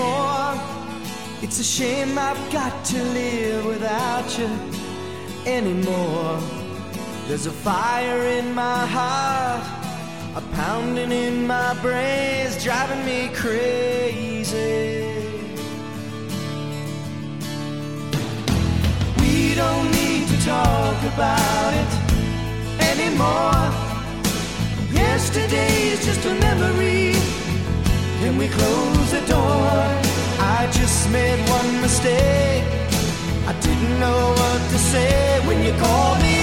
anymore. It's a shame I've got to live without you anymore. There's a fire in my heart, a pounding in my brains, driving me crazy. We don't need to talk about it anymore. Yesterday is just a memory. Can we close the door? I just made one mistake. I didn't know what to say when you called me